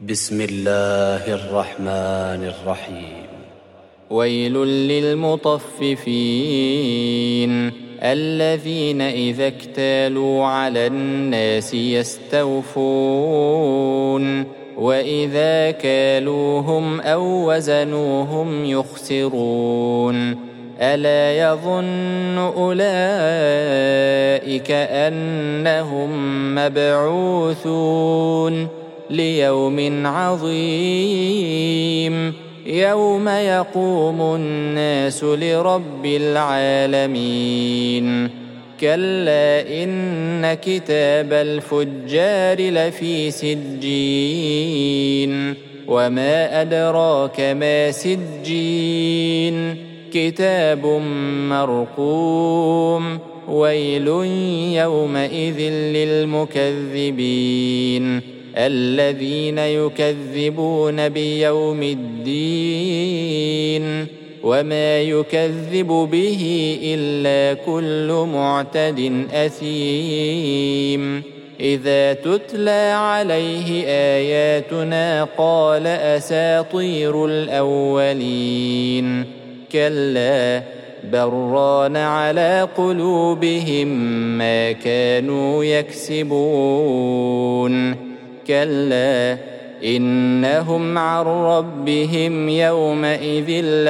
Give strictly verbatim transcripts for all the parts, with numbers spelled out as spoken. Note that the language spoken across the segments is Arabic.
بسم الله الرحمن الرحيم. ويل للمطففين الذين إذا اكتالوا على الناس يستوفون وإذا كالوهم أو وزنوهم يخسرون. ألا يظن أولئك أنهم مبعوثون ليوم عظيم يوم يقوم الناس لرب العالمين. كلا إن كتاب الفجار لفي سجين وما أدراك ما سجين كتاب مرقوم. ويل يومئذ للمكذبين الذين يكذبون بيوم الدين وما يكذب به إلا كل معتد أثيم. إذا تتلى عليه آياتنا قال أساطير الأولين. كلا بران على قلوبهم ما كانوا يكسبون. كلا إنهم عن ربهم يومئذ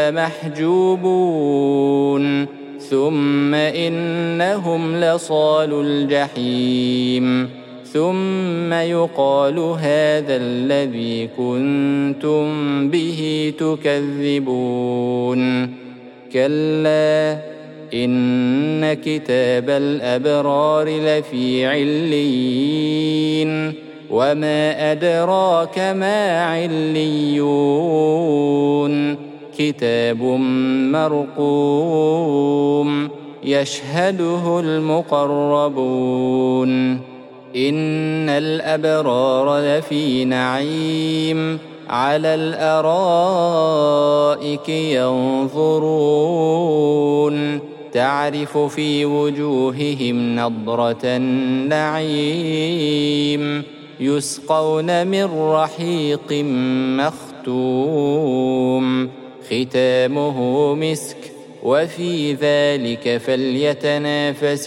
لمحجوبون ثم إنهم لصالو الجحيم ثم يقال هذا الذي كنتم به تكذبون. كلا إن كتاب الأبرار لفي عليين وما أدراك ما عليون كتاب مرقوم يشهده المقربون. إن الأبرار لفي نعيم على الأرائك ينظرون تعرف في وجوههم نضرة النعيم يسقون من رحيق مختوم ختامه مسك وفي ذلك فليتنافس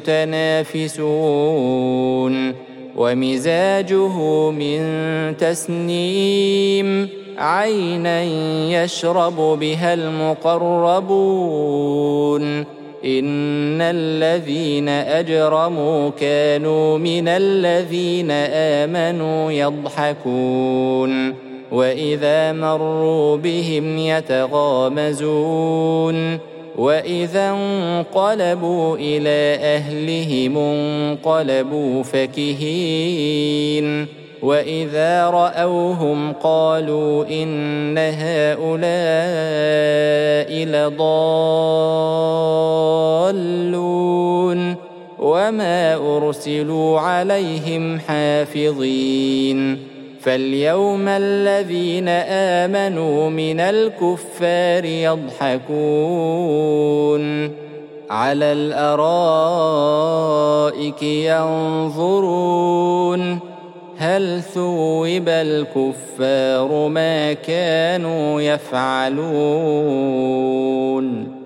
المتنافسون. ومزاجه من تسنيم عينا يشرب بها المقربون. إن الذين أجرموا كانوا من الذين آمنوا يضحكون وإذا مروا بهم يتغامزون وإذا انقلبوا إلى أهلهم انقلبوا فكهين وإذا رأوهم قالوا إن هؤلاء لضالون وما أرسلوا عليهم حافظين. فاليوم الذين آمنوا من الكفار يضحكون على الأرائك ينظرون هل ثوب الكفار ما كانوا يفعلون.